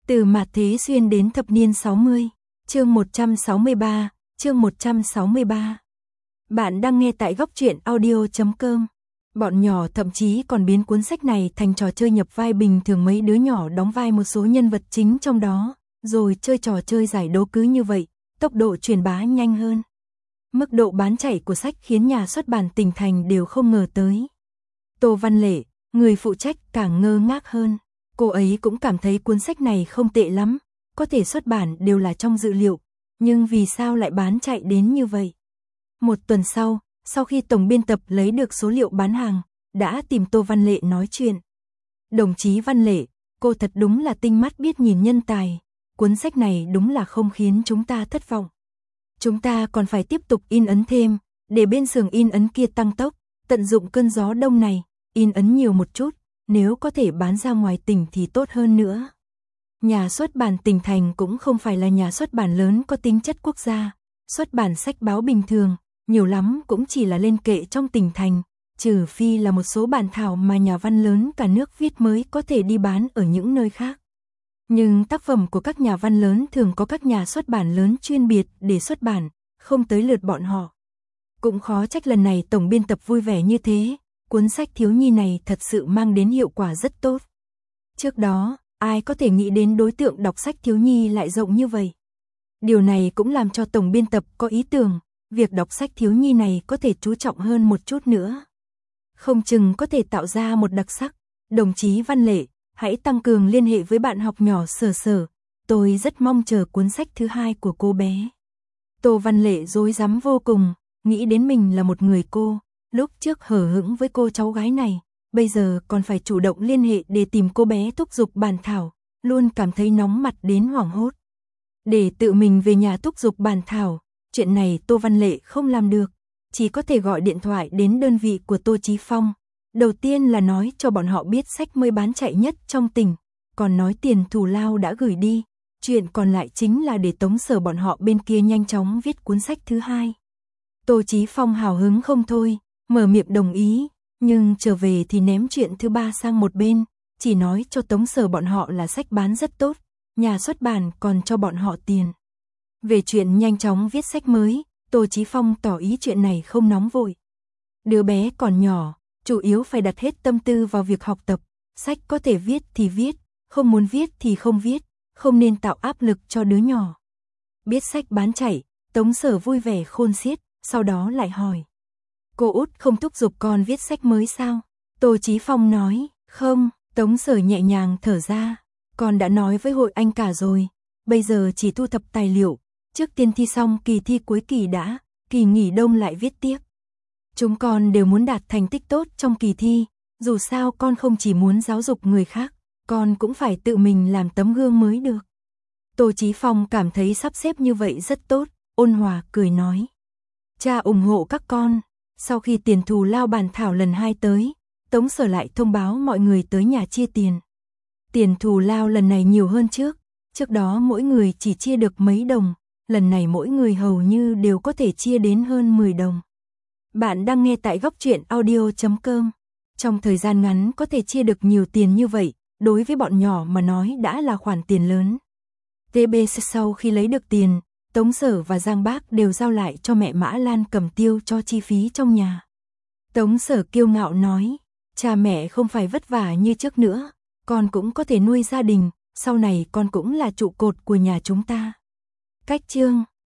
Từ mạt thế xuyên đến thập niên 60, chương 163, chương 163. Bạn đang nghe tại góc truyện audio.com. Bọn nhỏ thậm chí còn biến cuốn sách này thành trò chơi nhập vai bình thường, mấy đứa nhỏ đóng vai một số nhân vật chính trong đó, rồi chơi trò chơi giải đố, cứ như vậy, tốc độ truyền bá nhanh hơn. Mức độ bán chạy của sách khiến nhà xuất bản tỉnh thành đều không ngờ tới. Tô Văn Lệ, người phụ trách, càng ngơ ngác hơn. Cô ấy cũng cảm thấy cuốn sách này không tệ lắm, có thể xuất bản đều là trong dự liệu, nhưng vì sao lại bán chạy đến như vậy? Một tuần sau khi tổng biên tập lấy được số liệu bán hàng, đã tìm Tô Văn Lệ nói chuyện. Đồng chí Văn Lệ, cô thật đúng là tinh mắt biết nhìn nhân tài, cuốn sách này đúng là không khiến chúng ta thất vọng. Chúng ta còn phải tiếp tục in ấn thêm, để bên xưởng in ấn kia tăng tốc, tận dụng cơn gió đông này, in ấn nhiều một chút, nếu có thể bán ra ngoài tỉnh thì tốt hơn nữa. Nhà xuất bản tỉnh thành cũng không phải là nhà xuất bản lớn có tính chất quốc gia, xuất bản sách báo bình thường, nhiều lắm cũng chỉ là lên kệ trong tỉnh thành, trừ phi là một số bản thảo mà nhà văn lớn cả nước viết mới có thể đi bán ở những nơi khác. Nhưng tác phẩm của các nhà văn lớn thường có các nhà xuất bản lớn chuyên biệt để xuất bản, không tới lượt bọn họ. Cũng khó trách lần này tổng biên tập vui vẻ như thế, cuốn sách thiếu nhi này thật sự mang đến hiệu quả rất tốt. Trước đó, ai có thể nghĩ đến đối tượng đọc sách thiếu nhi lại rộng như vậy. Điều này cũng làm cho tổng biên tập có ý tưởng, việc đọc sách thiếu nhi này có thể chú trọng hơn một chút nữa. Không chừng có thể tạo ra một đặc sắc. Đồng chí Văn Lệ, hãy tăng cường liên hệ với bạn học nhỏ Sở, tôi rất mong chờ cuốn sách thứ 2 của cô bé. Tô Văn Lệ rối rắm vô cùng, nghĩ đến mình là một người cô, lúc trước hờ hững với cô cháu gái này, bây giờ còn phải chủ động liên hệ để tìm cô bé thúc giục bản thảo, luôn cảm thấy nóng mặt đến hoảng hốt. Để tự mình về nhà thúc giục bản thảo, chuyện này Tô Văn Lệ không làm được, chỉ có thể gọi điện thoại đến đơn vị của Tô Chí Phong. Đầu tiên là nói cho bọn họ biết sách mới bán chạy nhất trong tỉnh, còn nói tiền thù lao đã gửi đi, chuyện còn lại chính là để Tống Sở bọn họ bên kia nhanh chóng viết cuốn sách thứ 2. Tô Chí Phong hào hứng không thôi, mở miệng đồng ý, nhưng trở về thì ném chuyện thứ 3 sang một bên, chỉ nói cho Tống Sở bọn họ là sách bán rất tốt, nhà xuất bản còn cho bọn họ tiền. Về chuyện nhanh chóng viết sách mới, Tô Chí Phong tỏ ý chuyện này không nóng vội. Đứa bé còn nhỏ, chủ yếu phải đặt hết tâm tư vào việc học tập, sách có thể viết thì viết, không muốn viết thì không viết, không nên tạo áp lực cho đứa nhỏ. Biết sách bán chạy, Tống Sở vui vẻ khôn xiết, sau đó lại hỏi. Cô út không thúc giục con viết sách mới sao? Tô Chí Phong nói, không. Tống Sở nhẹ nhàng thở ra, con đã nói với hội anh cả rồi, bây giờ chỉ thu thập tài liệu, trước tiên thi xong kỳ thi cuối kỳ đã, kỳ nghỉ đông lại viết tiếp. Chúng con đều muốn đạt thành tích tốt trong kỳ thi, dù sao con không chỉ muốn giáo dục người khác, con cũng phải tự mình làm tấm gương mới được. Tô Chí Phong cảm thấy sắp xếp như vậy rất tốt, ôn hòa cười nói. Cha ủng hộ các con. Sau khi tiền thù lao bản thảo lần 2 tới, Tống Sở lại thông báo mọi người tới nhà chia tiền. Tiền thù lao lần này nhiều hơn trước đó mỗi người chỉ chia được mấy đồng, lần này mỗi người hầu như đều có thể chia đến hơn 10 đồng. Bạn đang nghe tại góc truyện audio.com. Trong thời gian ngắn có thể chia được nhiều tiền như vậy, đối với bọn nhỏ mà nói đã là khoản tiền lớn. TBC sau khi lấy được tiền, Tống Sở và Giang Bác đều giao lại cho mẹ Mã Lan Cầm tiêu cho chi phí trong nhà. Tống Sở kiêu ngạo nói, cha mẹ không phải vất vả như trước nữa, con cũng có thể nuôi gia đình, sau này con cũng là trụ cột của nhà chúng ta. Cách chương